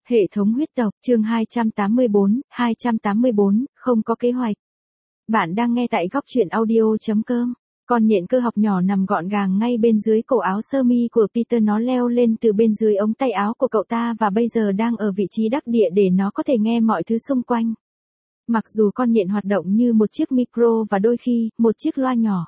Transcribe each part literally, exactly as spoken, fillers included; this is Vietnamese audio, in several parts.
Hệ thống huyết tộc, chương hai trăm tám mươi bốn, hai trăm tám mươi bốn, không có kế hoạch. Bạn đang nghe tại góc truyện audio chấm com. Con nhện cơ học nhỏ nằm gọn gàng ngay bên dưới cổ áo sơ mi của Peter, nó leo lên từ bên dưới ống tay áo của cậu ta và bây giờ đang ở vị trí đắc địa để nó có thể nghe mọi thứ xung quanh. Mặc dù con nhện hoạt động như một chiếc micro và đôi khi, một chiếc loa nhỏ.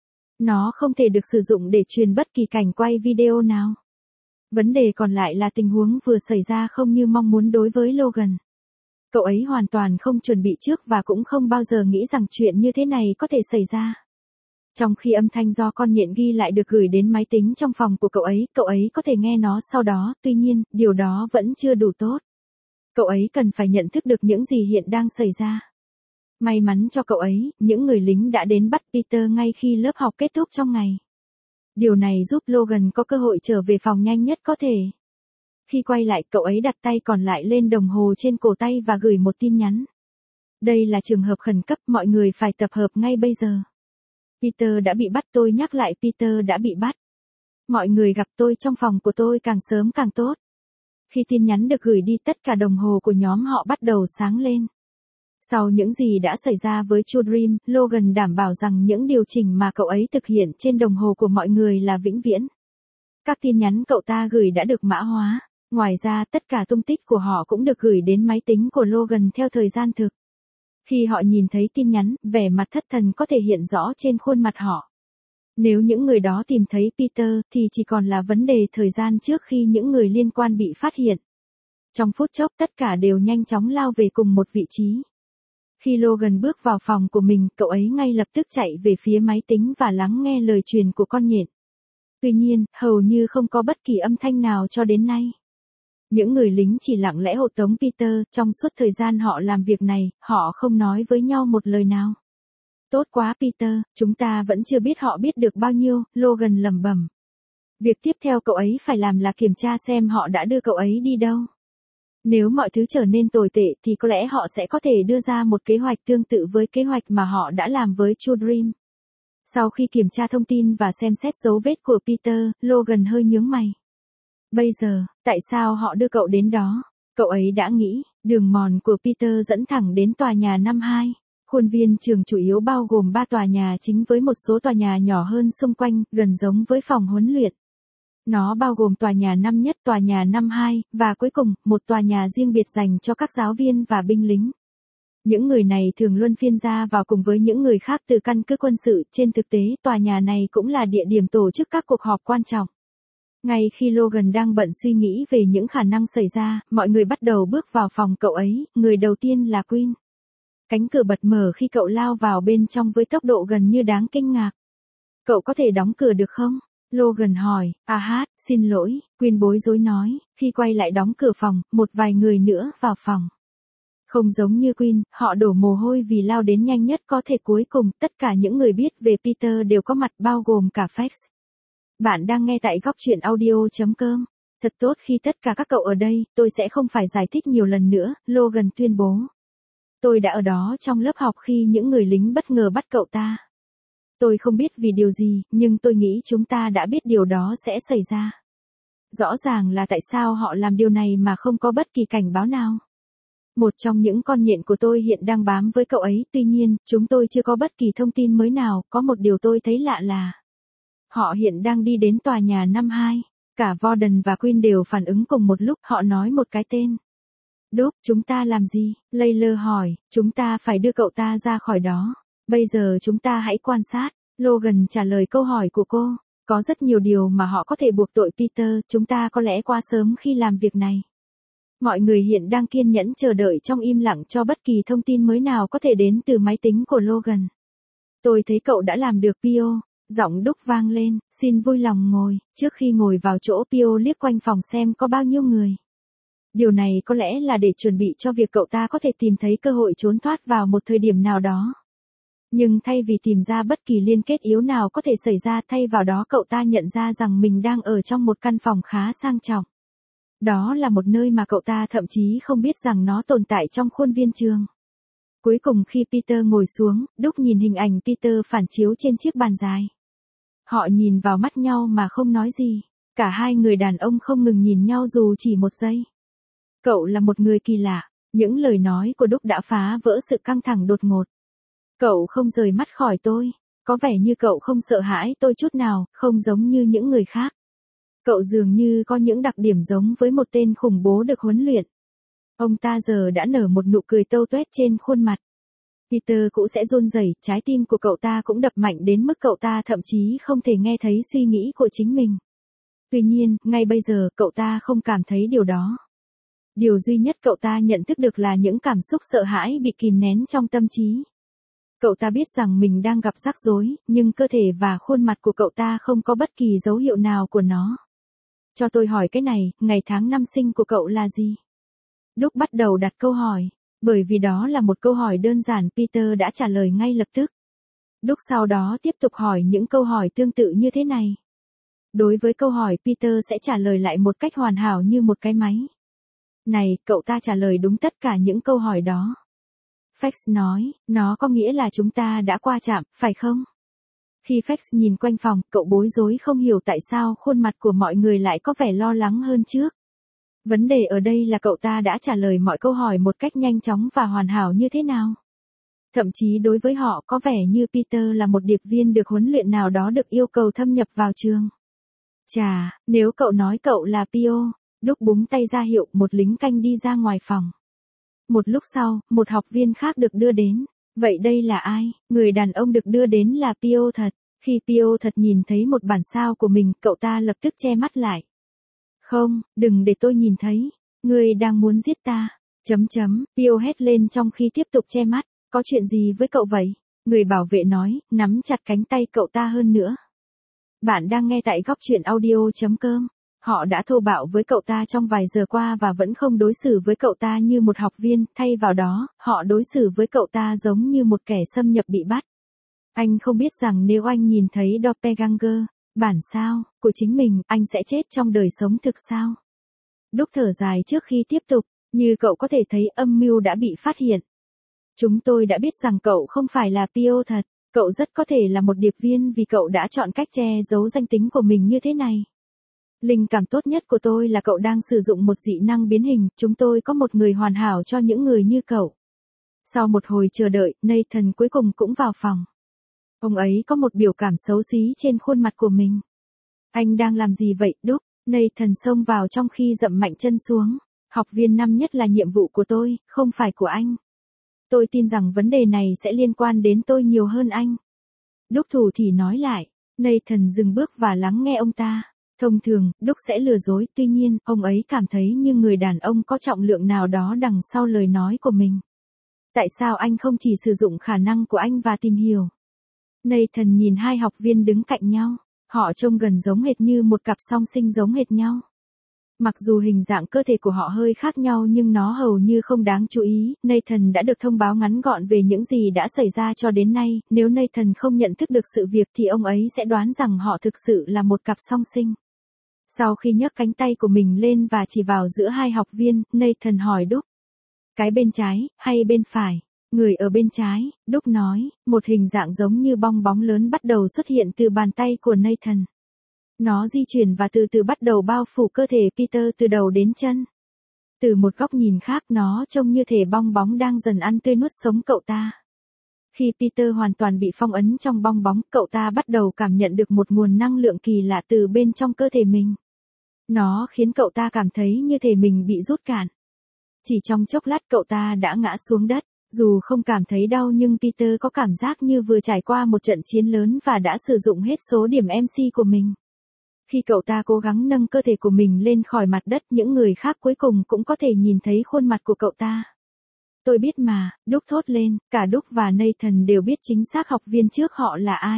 Nó không thể được sử dụng để truyền bất kỳ cảnh quay video nào. Vấn đề còn lại là tình huống vừa xảy ra không như mong muốn đối với Logan. Cậu ấy hoàn toàn không chuẩn bị trước và cũng không bao giờ nghĩ rằng chuyện như thế này có thể xảy ra. Trong khi âm thanh do con nhện ghi lại được gửi đến máy tính trong phòng của cậu ấy, cậu ấy có thể nghe nó sau đó, tuy nhiên, điều đó vẫn chưa đủ tốt. Cậu ấy cần phải nhận thức được những gì hiện đang xảy ra. May mắn cho cậu ấy, những người lính đã đến bắt Peter ngay khi lớp học kết thúc trong ngày. Điều này giúp Logan có cơ hội trở về phòng nhanh nhất có thể. Khi quay lại, cậu ấy đặt tay còn lại lên đồng hồ trên cổ tay và gửi một tin nhắn. Đây là trường hợp khẩn cấp, mọi người phải tập hợp ngay bây giờ. Peter đã bị bắt, tôi nhắc lại Peter đã bị bắt. Mọi người gặp tôi trong phòng của tôi càng sớm càng tốt. Khi tin nhắn được gửi đi, tất cả đồng hồ của nhóm họ bắt đầu sáng lên. Sau những gì đã xảy ra với True Dream, Logan đảm bảo rằng những điều chỉnh mà cậu ấy thực hiện trên đồng hồ của mọi người là vĩnh viễn. Các tin nhắn cậu ta gửi đã được mã hóa. Ngoài ra, tất cả tung tích của họ cũng được gửi đến máy tính của Logan theo thời gian thực. Khi họ nhìn thấy tin nhắn, vẻ mặt thất thần có thể hiện rõ trên khuôn mặt họ. Nếu những người đó tìm thấy Peter, thì chỉ còn là vấn đề thời gian trước khi những người liên quan bị phát hiện. Trong phút chốc, tất cả đều nhanh chóng lao về cùng một vị trí. Khi Logan bước vào phòng của mình, cậu ấy ngay lập tức chạy về phía máy tính và lắng nghe lời truyền của con nhện. Tuy nhiên, hầu như không có bất kỳ âm thanh nào cho đến nay. Những người lính chỉ lặng lẽ hộ tống Peter, trong suốt thời gian họ làm việc này, họ không nói với nhau một lời nào. Tốt quá Peter, chúng ta vẫn chưa biết họ biết được bao nhiêu, Logan lẩm bẩm. Việc tiếp theo cậu ấy phải làm là kiểm tra xem họ đã đưa cậu ấy đi đâu. Nếu mọi thứ trở nên tồi tệ thì có lẽ họ sẽ có thể đưa ra một kế hoạch tương tự với kế hoạch mà họ đã làm với True Dream. Sau khi kiểm tra thông tin và xem xét dấu vết của Peter, Logan hơi nhướng mày. Bây giờ, tại sao họ đưa cậu đến đó? Cậu ấy đã nghĩ, đường mòn của Peter dẫn thẳng đến tòa nhà năm hai. Khuôn viên trường chủ yếu bao gồm ba tòa nhà chính với một số tòa nhà nhỏ hơn xung quanh, gần giống với phòng huấn luyện. Nó bao gồm tòa nhà năm nhất, tòa nhà năm hai, và cuối cùng, một tòa nhà riêng biệt dành cho các giáo viên và binh lính. Những người này thường luân phiên ra vào cùng với những người khác từ căn cứ quân sự. Trên thực tế, tòa nhà này cũng là địa điểm tổ chức các cuộc họp quan trọng. Ngay khi Logan đang bận suy nghĩ về những khả năng xảy ra, mọi người bắt đầu bước vào phòng cậu ấy, người đầu tiên là Quinn. Cánh cửa bật mở khi cậu lao vào bên trong với tốc độ gần như đáng kinh ngạc. Cậu có thể đóng cửa được không? Logan hỏi. À hát, xin lỗi, Quinn bối rối nói, khi quay lại đóng cửa phòng, một vài người nữa vào phòng. Không giống như Quinn, họ đổ mồ hôi vì lao đến nhanh nhất có thể. Cuối cùng, tất cả những người biết về Peter đều có mặt, bao gồm cả Fax. Bạn đang nghe tại góc truyện audio chấm com. Thật tốt khi tất cả các cậu ở đây, tôi sẽ không phải giải thích nhiều lần nữa, Logan tuyên bố. Tôi đã ở đó trong lớp học khi những người lính bất ngờ bắt cậu ta. Tôi không biết vì điều gì, nhưng tôi nghĩ chúng ta đã biết điều đó sẽ xảy ra. Rõ ràng là tại sao họ làm điều này mà không có bất kỳ cảnh báo nào. Một trong những con nhện của tôi hiện đang bám với cậu ấy, tuy nhiên, chúng tôi chưa có bất kỳ thông tin mới nào. Có một điều tôi thấy lạ là họ hiện đang đi đến tòa nhà năm hai. Cả Warden và Quinn đều phản ứng cùng một lúc, họ nói một cái tên. Đúc, chúng ta làm gì? Layla hỏi, chúng ta phải đưa cậu ta ra khỏi đó. Bây giờ chúng ta hãy quan sát. Logan trả lời câu hỏi của cô. Có rất nhiều điều mà họ có thể buộc tội Peter, chúng ta có lẽ quá sớm khi làm việc này. Mọi người hiện đang kiên nhẫn chờ đợi trong im lặng cho bất kỳ thông tin mới nào có thể đến từ máy tính của Logan. Tôi thấy cậu đã làm được Pio. Giọng Đúc vang lên, xin vui lòng ngồi. Trước khi ngồi vào chỗ, Pio liếc quanh phòng xem có bao nhiêu người. Điều này có lẽ là để chuẩn bị cho việc cậu ta có thể tìm thấy cơ hội trốn thoát vào một thời điểm nào đó. Nhưng thay vì tìm ra bất kỳ liên kết yếu nào có thể xảy ra, thay vào đó cậu ta nhận ra rằng mình đang ở trong một căn phòng khá sang trọng. Đó là một nơi mà cậu ta thậm chí không biết rằng nó tồn tại trong khuôn viên trường. Cuối cùng khi Peter ngồi xuống, Đúc nhìn hình ảnh Peter phản chiếu trên chiếc bàn dài. Họ nhìn vào mắt nhau mà không nói gì. Cả hai người đàn ông không ngừng nhìn nhau dù chỉ một giây. Cậu là một người kỳ lạ. Những lời nói của Đúc đã phá vỡ sự căng thẳng đột ngột. Cậu không rời mắt khỏi tôi. Có vẻ như cậu không sợ hãi tôi chút nào, không giống như những người khác. Cậu dường như có những đặc điểm giống với một tên khủng bố được huấn luyện. Ông ta giờ đã nở một nụ cười tâu tuét trên khuôn mặt. Peter cũng sẽ run rẩy, trái tim của cậu ta cũng đập mạnh đến mức cậu ta thậm chí không thể nghe thấy suy nghĩ của chính mình. Tuy nhiên, ngay bây giờ, cậu ta không cảm thấy điều đó. Điều duy nhất cậu ta nhận thức được là những cảm xúc sợ hãi bị kìm nén trong tâm trí. Cậu ta biết rằng mình đang gặp rắc rối, nhưng cơ thể và khuôn mặt của cậu ta không có bất kỳ dấu hiệu nào của nó. Cho tôi hỏi cái này, ngày tháng năm sinh của cậu là gì? Đúc bắt đầu đặt câu hỏi. Bởi vì đó là một câu hỏi đơn giản, Peter đã trả lời ngay lập tức. Đúc sau đó tiếp tục hỏi những câu hỏi tương tự như thế này. Đối với câu hỏi, Peter sẽ trả lời lại một cách hoàn hảo như một cái máy. Này, cậu ta trả lời đúng tất cả những câu hỏi đó. Fax nói, nó có nghĩa là chúng ta đã qua chạm, phải không? Khi Fax nhìn quanh phòng, cậu bối rối không hiểu tại sao khuôn mặt của mọi người lại có vẻ lo lắng hơn trước. Vấn đề ở đây là cậu ta đã trả lời mọi câu hỏi một cách nhanh chóng và hoàn hảo như thế nào. Thậm chí đối với họ có vẻ như Peter là một điệp viên được huấn luyện nào đó được yêu cầu thâm nhập vào trường. Chà, nếu cậu nói cậu là Pio, Đúc búng tay ra hiệu một lính canh đi ra ngoài phòng. Một lúc sau, một học viên khác được đưa đến. Vậy đây là ai? Người đàn ông được đưa đến là Pio thật. Khi Pio thật nhìn thấy một bản sao của mình, cậu ta lập tức che mắt lại. Không, đừng để tôi nhìn thấy. Ngươi đang muốn giết ta. Chấm chấm, Pio hét lên trong khi tiếp tục che mắt. Có chuyện gì với cậu vậy? Người bảo vệ nói, nắm chặt cánh tay cậu ta hơn nữa. Bạn đang nghe tại góc truyện audio chấm com. Họ đã thô bạo với cậu ta trong vài giờ qua và vẫn không đối xử với cậu ta như một học viên, thay vào đó, họ đối xử với cậu ta giống như một kẻ xâm nhập bị bắt. Anh không biết rằng nếu anh nhìn thấy Doppelganger, bản sao, của chính mình, anh sẽ chết trong đời sống thực sao? Đúc thở dài trước khi tiếp tục, như cậu có thể thấy âm mưu đã bị phát hiện. Chúng tôi đã biết rằng cậu không phải là Pio thật, cậu rất có thể là một điệp viên vì cậu đã chọn cách che giấu danh tính của mình như thế này. Linh cảm tốt nhất của tôi là cậu đang sử dụng một dị năng biến hình, chúng tôi có một người hoàn hảo cho những người như cậu. Sau một hồi chờ đợi, Nathan cuối cùng cũng vào phòng. Ông ấy có một biểu cảm xấu xí trên khuôn mặt của mình. Anh đang làm gì vậy, Đúc? Nathan xông vào trong khi dậm mạnh chân xuống. Học viên năm nhất là nhiệm vụ của tôi, không phải của anh. Tôi tin rằng vấn đề này sẽ liên quan đến tôi nhiều hơn anh. Đúc thủ thì nói lại. Nathan dừng bước và lắng nghe ông ta. Thông thường, Đúc sẽ lừa dối, tuy nhiên, ông ấy cảm thấy như người đàn ông có trọng lượng nào đó đằng sau lời nói của mình. Tại sao anh không chỉ sử dụng khả năng của anh và tìm hiểu? Nathan nhìn hai học viên đứng cạnh nhau. Họ trông gần giống hệt như một cặp song sinh giống hệt nhau. Mặc dù hình dạng cơ thể của họ hơi khác nhau nhưng nó hầu như không đáng chú ý. Nathan đã được thông báo ngắn gọn về những gì đã xảy ra cho đến nay. Nếu Nathan không nhận thức được sự việc thì ông ấy sẽ đoán rằng họ thực sự là một cặp song sinh. Sau khi nhấc cánh tay của mình lên và chỉ vào giữa hai học viên, Nathan hỏi Đúc. Cái bên trái, hay bên phải? Người ở bên trái, Đúc nói, một hình dạng giống như bong bóng lớn bắt đầu xuất hiện từ bàn tay của Nathan. Nó di chuyển và từ từ bắt đầu bao phủ cơ thể Peter từ đầu đến chân. Từ một góc nhìn khác nó trông như thể bong bóng đang dần ăn tươi nuốt sống cậu ta. Khi Peter hoàn toàn bị phong ấn trong bong bóng, cậu ta bắt đầu cảm nhận được một nguồn năng lượng kỳ lạ từ bên trong cơ thể mình. Nó khiến cậu ta cảm thấy như thể mình bị rút cạn. Chỉ trong chốc lát cậu ta đã ngã xuống đất. Dù không cảm thấy đau nhưng Peter có cảm giác như vừa trải qua một trận chiến lớn và đã sử dụng hết số điểm em xê của mình. Khi cậu ta cố gắng nâng cơ thể của mình lên khỏi mặt đất, những người khác cuối cùng cũng có thể nhìn thấy khuôn mặt của cậu ta. Tôi biết mà, Đúc thốt lên, cả Đúc và Nathan đều biết chính xác học viên trước họ là ai.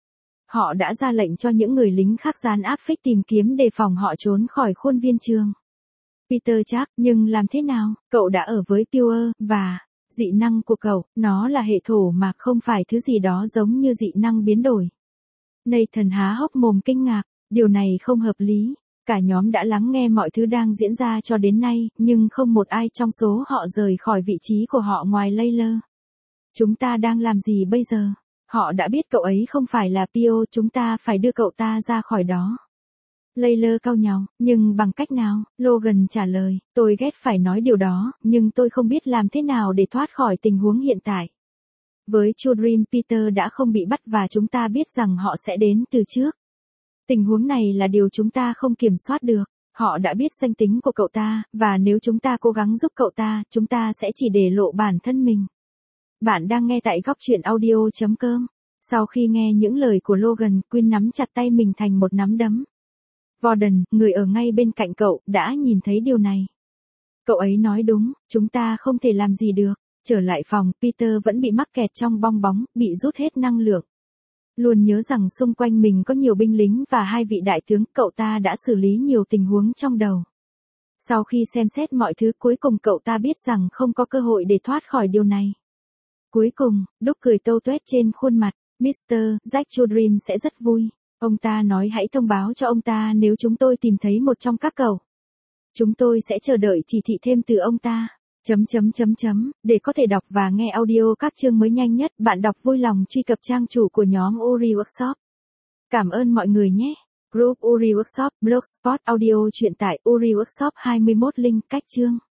Họ đã ra lệnh cho những người lính khác dán áp phích tìm kiếm đề phòng họ trốn khỏi khuôn viên trường. Peter chắc, nhưng làm thế nào, cậu đã ở với Pure, và... dị năng của cậu, nó là hệ thổ mà không phải thứ gì đó giống như dị năng biến đổi. Nathan há hốc mồm kinh ngạc, điều này không hợp lý. Cả nhóm đã lắng nghe mọi thứ đang diễn ra cho đến nay, nhưng không một ai trong số họ rời khỏi vị trí của họ ngoài Layla. Chúng ta đang làm gì bây giờ? Họ đã biết cậu ấy không phải là Pio, chúng ta phải đưa cậu ta ra khỏi đó. Layla cau nhàu, nhưng bằng cách nào? Logan trả lời, tôi ghét phải nói điều đó, nhưng tôi không biết làm thế nào để thoát khỏi tình huống hiện tại. Với Dream Peter đã không bị bắt và chúng ta biết rằng họ sẽ đến từ trước. Tình huống này là điều chúng ta không kiểm soát được. Họ đã biết danh tính của cậu ta, và nếu chúng ta cố gắng giúp cậu ta, chúng ta sẽ chỉ để lộ bản thân mình. Bạn đang nghe tại góc truyện audio chấm com. Sau khi nghe những lời của Logan, Quinn nắm chặt tay mình thành một nắm đấm. Warden, người ở ngay bên cạnh cậu, đã nhìn thấy điều này. Cậu ấy nói đúng, chúng ta không thể làm gì được. Trở lại phòng, Peter vẫn bị mắc kẹt trong bong bóng, bị rút hết năng lượng. Luôn nhớ rằng xung quanh mình có nhiều binh lính và hai vị đại tướng, cậu ta đã xử lý nhiều tình huống trong đầu. Sau khi xem xét mọi thứ, cuối cùng cậu ta biết rằng không có cơ hội để thoát khỏi điều này. Cuối cùng, Đúc cười tâu tuét trên khuôn mặt, mít tơ Jack Dream sẽ rất vui. Ông ta nói hãy thông báo cho ông ta nếu chúng tôi tìm thấy một trong các cậu. Chúng tôi sẽ chờ đợi chỉ thị thêm từ ông ta. Chấm chấm chấm chấm, để có thể đọc và nghe audio các chương mới nhanh nhất, bạn đọc vui lòng truy cập trang chủ của nhóm Uri Workshop. Cảm ơn mọi người nhé. Group Uri Workshop, Blogspot, audio truyện tải Uri Workshop hai mươi mốt link cách chương.